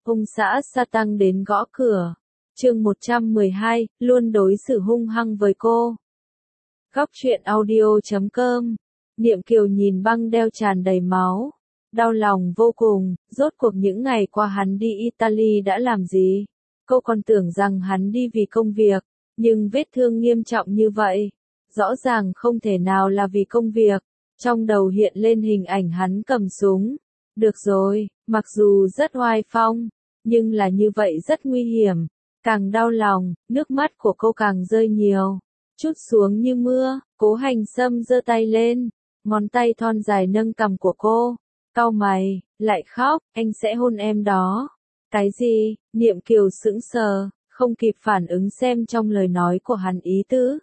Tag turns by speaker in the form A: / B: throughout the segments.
A: ông xã sa tăng đến gõ cửa. Chương 112, luôn đối xử hung hăng với cô. Góc truyện audio.com. Niệm Kiều nhìn băng đeo tràn đầy máu, đau lòng vô cùng, rốt cuộc những ngày qua hắn đi Italy đã làm gì? Cô còn tưởng rằng hắn đi vì công việc, nhưng vết thương nghiêm trọng như vậy, rõ ràng không thể nào là vì công việc. Trong đầu hiện lên hình ảnh hắn cầm súng. Được rồi, mặc dù rất oai phong, nhưng là như vậy rất nguy hiểm. Càng đau lòng, nước mắt của cô càng rơi nhiều, chút xuống như mưa. Cố Hành Sâm giơ tay lên, ngón tay thon dài nâng cằm của cô, cau mày, lại khóc, anh sẽ hôn em đó. Cái gì? Niệm Kiều sững sờ, không kịp phản ứng xem trong lời nói của hắn ý tứ.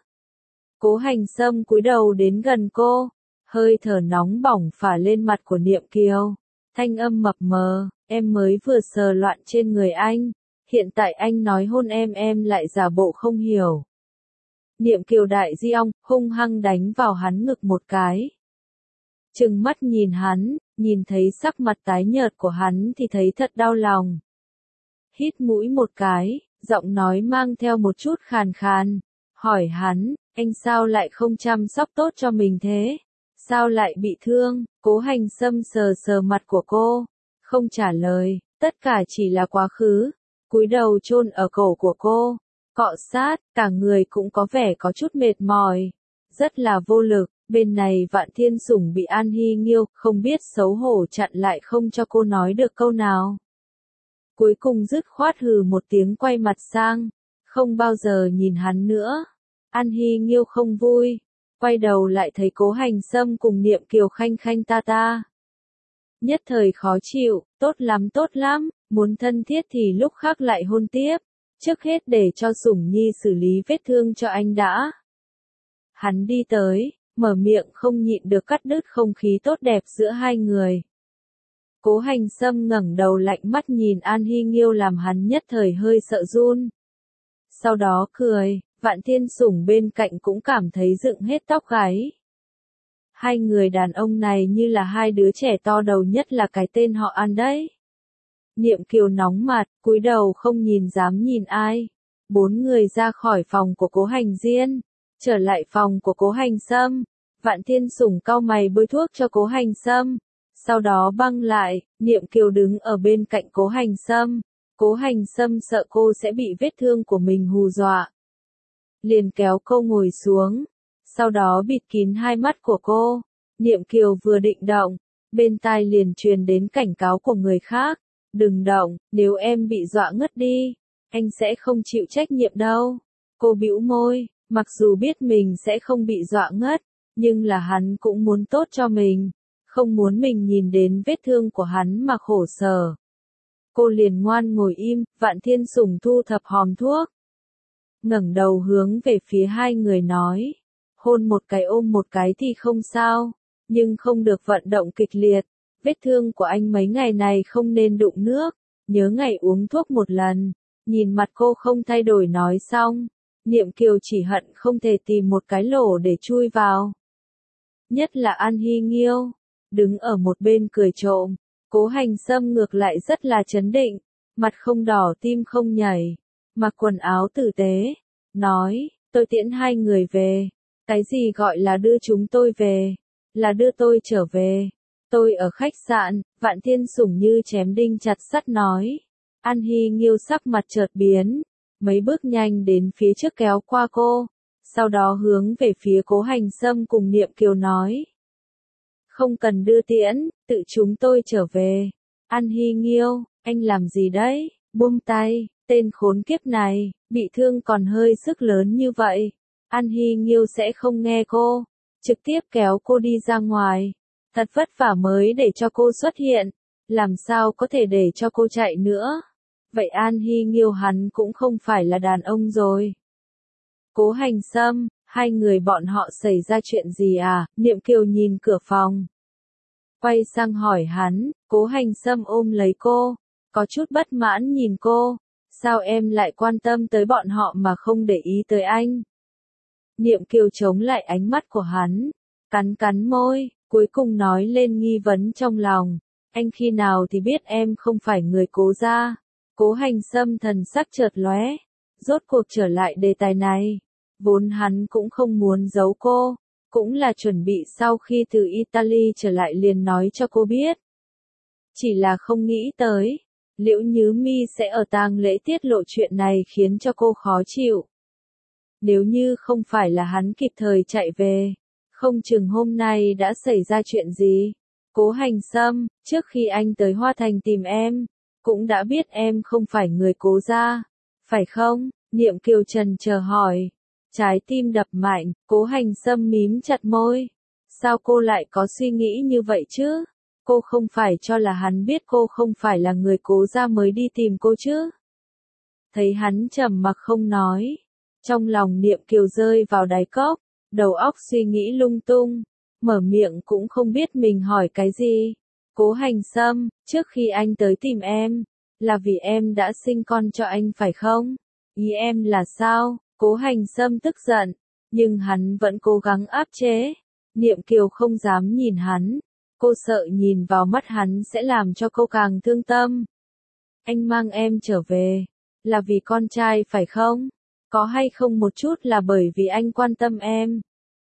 A: Cố Hành Sâm cúi đầu đến gần cô, hơi thở nóng bỏng phả lên mặt của Niệm Kiều, thanh âm mập mờ, em mới vừa sờ loạn trên người anh, hiện tại anh nói hôn em lại giả bộ không hiểu. Niệm Kiều đại di ong, hung hăng đánh vào hắn ngực một cái. Trừng mắt nhìn hắn, nhìn thấy sắc mặt tái nhợt của hắn thì thấy thật đau lòng. Hít mũi một cái, giọng nói mang theo một chút khàn khàn, hỏi hắn, anh sao lại không chăm sóc tốt cho mình thế? Sao lại bị thương? Cố Hành Sâm sờ sờ mặt của cô, không trả lời, tất cả chỉ là quá khứ. Cúi đầu chôn ở cổ của cô, cọ sát, cả người cũng có vẻ có chút mệt mỏi, rất là vô lực. Bên này Vạn Thiên Sủng bị An Hy Nghiêu không biết xấu hổ chặn lại không cho cô nói được câu nào. Cuối cùng dứt khoát hừ một tiếng quay mặt sang, không bao giờ nhìn hắn nữa. An Hy Nghiêu không vui, quay đầu lại thấy Cố Hành Sâm cùng Niệm Kiều khanh khanh ta ta. Nhất thời khó chịu, tốt lắm, muốn thân thiết thì lúc khác lại hôn tiếp, trước hết để cho Sủng Nhi xử lý vết thương cho anh đã. Hắn đi tới, mở miệng không nhịn được cắt đứt không khí tốt đẹp giữa hai người. Cố Hành Sâm ngẩng đầu lạnh mắt nhìn An Hy Nghiêu làm hắn nhất thời hơi sợ run. Sau đó cười, Vạn Thiên Sủng bên cạnh cũng cảm thấy dựng hết tóc gáy. Hai người đàn ông này như là hai đứa trẻ to đầu, nhất là cái tên họ An đấy. Niệm Kiều nóng mặt, cúi đầu không nhìn dám nhìn ai. Bốn người ra khỏi phòng của Cố Hành Diên, trở lại phòng của Cố Hành Sâm. Vạn Thiên Sủng cau mày bôi thuốc cho Cố Hành Sâm, sau đó băng lại. Niệm Kiều đứng ở bên cạnh Cố Hành Sâm. Cố Hành Sâm sợ cô sẽ bị vết thương của mình hù dọa, liền kéo cô ngồi xuống, sau đó bịt kín hai mắt của cô. Niệm Kiều vừa định động, bên tai liền truyền đến cảnh cáo của người khác, đừng động, nếu em bị dọa ngất đi, anh sẽ không chịu trách nhiệm đâu. Cô bĩu môi, mặc dù biết mình sẽ không bị dọa ngất, nhưng là hắn cũng muốn tốt cho mình, không muốn mình nhìn đến vết thương của hắn mà khổ sở. Cô liền ngoan ngồi im. Vạn Thiên Sủng thu thập hòm thuốc, ngẩng đầu hướng về phía hai người nói, hôn một cái ôm một cái thì không sao, nhưng không được vận động kịch liệt, vết thương của anh mấy ngày này không nên đụng nước, nhớ ngày uống thuốc một lần. Nhìn mặt cô không thay đổi nói xong, Niệm Kiều chỉ hận không thể tìm một cái lỗ để chui vào. Nhất là An Hy Nghiêu, đứng ở một bên cười trộm. Cố Hành Sâm ngược lại rất là trấn định, mặt không đỏ tim không nhảy, mặc quần áo tử tế, nói, tôi tiễn hai người về. Cái gì gọi là đưa chúng tôi về? Là đưa tôi trở về. Tôi ở khách sạn. Vạn Thiên Sủng như chém đinh chặt sắt nói. An Hy Nghiêu sắc mặt chợt biến, mấy bước nhanh đến phía trước kéo qua cô, sau đó hướng về phía Cố Hành Sâm cùng Niệm Kiều nói, không cần đưa tiễn, tự chúng tôi trở về. An Hy Nghiêu, anh làm gì đấy? Buông tay, tên khốn kiếp này, bị thương còn hơi sức lớn như vậy. An Hy Nghiêu sẽ không nghe cô, trực tiếp kéo cô đi ra ngoài. Thật vất vả mới để cho cô xuất hiện, làm sao có thể để cho cô chạy nữa? Vậy An Hy Nghiêu hắn cũng không phải là đàn ông rồi. Cố Hành Sâm, hai người bọn họ xảy ra chuyện gì à? Niệm Kiều nhìn cửa phòng, quay sang hỏi hắn. Cố Hành Sâm ôm lấy cô, có chút bất mãn nhìn cô, sao em lại quan tâm tới bọn họ mà không để ý tới anh? Niệm Kiều chống lại ánh mắt của hắn, cắn môi, cuối cùng nói lên nghi vấn trong lòng, anh khi nào thì biết em không phải người Cố gia? Cố Hành Sâm thần sắc chợt lóe, rốt cuộc trở lại đề tài này. Vốn hắn cũng không muốn giấu cô, cũng là chuẩn bị sau khi từ Italy trở lại liền nói cho cô biết. Chỉ là không nghĩ tới, Liễu Nhứ Mi sẽ ở tang lễ tiết lộ chuyện này khiến cho cô khó chịu. Nếu như không phải là hắn kịp thời chạy về, không chừng hôm nay đã xảy ra chuyện gì. Cố Hành Sâm, trước khi anh tới Hoa Thành tìm em, cũng đã biết em không phải người Cố gia, phải không? Niệm Kiều trần chờ hỏi. Trái tim đập mạnh, Cố Hành Sâm mím chặt môi. Sao cô lại có suy nghĩ như vậy chứ? Cô không phải cho là hắn biết cô không phải là người Cố gia mới đi tìm cô chứ? Thấy hắn trầm mặc không nói, trong lòng Niệm Kiều rơi vào đáy cốc, đầu óc suy nghĩ lung tung, mở miệng cũng không biết mình hỏi cái gì. Cố Hành Sâm, trước khi anh tới tìm em, là vì em đã sinh con cho anh phải không? Ý em là sao? Cố Hành Sâm tức giận, nhưng hắn vẫn cố gắng áp chế. Niệm Kiều không dám nhìn hắn, cô sợ nhìn vào mắt hắn sẽ làm cho cô càng thương tâm. Anh mang em trở về, là vì con trai phải không? Có hay không một chút là bởi vì anh quan tâm em?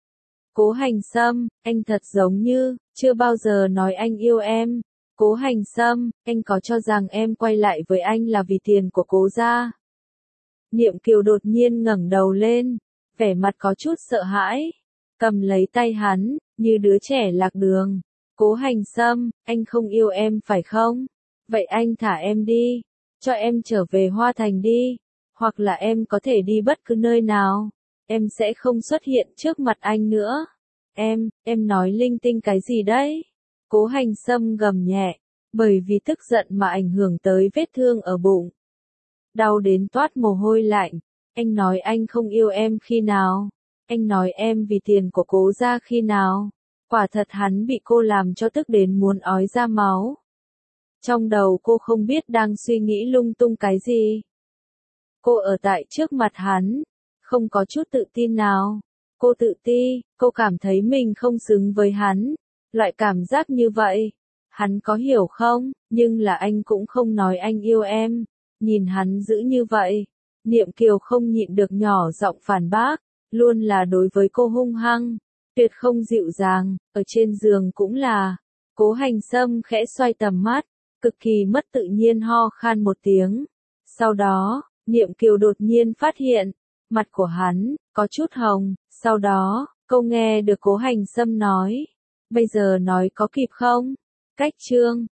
A: Cố Hành Sâm, anh thật giống như, chưa bao giờ nói anh yêu em. Cố Hành Sâm, anh có cho rằng em quay lại với anh là vì tiền của Cố gia? Niệm Kiều đột nhiên ngẩng đầu lên, vẻ mặt có chút sợ hãi, cầm lấy tay hắn, như đứa trẻ lạc đường. Cố Hành Sâm, anh không yêu em phải không? Vậy anh thả em đi, cho em trở về Hoa Thành đi, hoặc là em có thể đi bất cứ nơi nào, em sẽ không xuất hiện trước mặt anh nữa. Em nói linh tinh cái gì đấy? Cố Hành Sâm gầm nhẹ, bởi vì tức giận mà ảnh hưởng tới vết thương ở bụng. Đau đến toát mồ hôi lạnh, anh nói anh không yêu em khi nào? Anh nói em vì tiền của Cố gia khi nào? Quả thật hắn bị cô làm cho tức đến muốn ói ra máu. Trong đầu cô không biết đang suy nghĩ lung tung cái gì. Cô ở tại trước mặt hắn, không có chút tự tin nào. Cô tự ti, cô cảm thấy mình không xứng với hắn. Loại cảm giác như vậy, hắn có hiểu không? Nhưng là anh cũng không nói anh yêu em. Nhìn hắn giữ như vậy, Niệm Kiều không nhịn được nhỏ giọng phản bác, luôn là đối với cô hung hăng, tuyệt không dịu dàng, ở trên giường cũng là. Cố Hành Sâm khẽ xoay tầm mắt, cực kỳ mất tự nhiên ho khan một tiếng. Sau đó, Niệm Kiều đột nhiên phát hiện, mặt của hắn có chút hồng, sau đó, cô nghe được Cố Hành Sâm nói, bây giờ nói có kịp không? Cách chương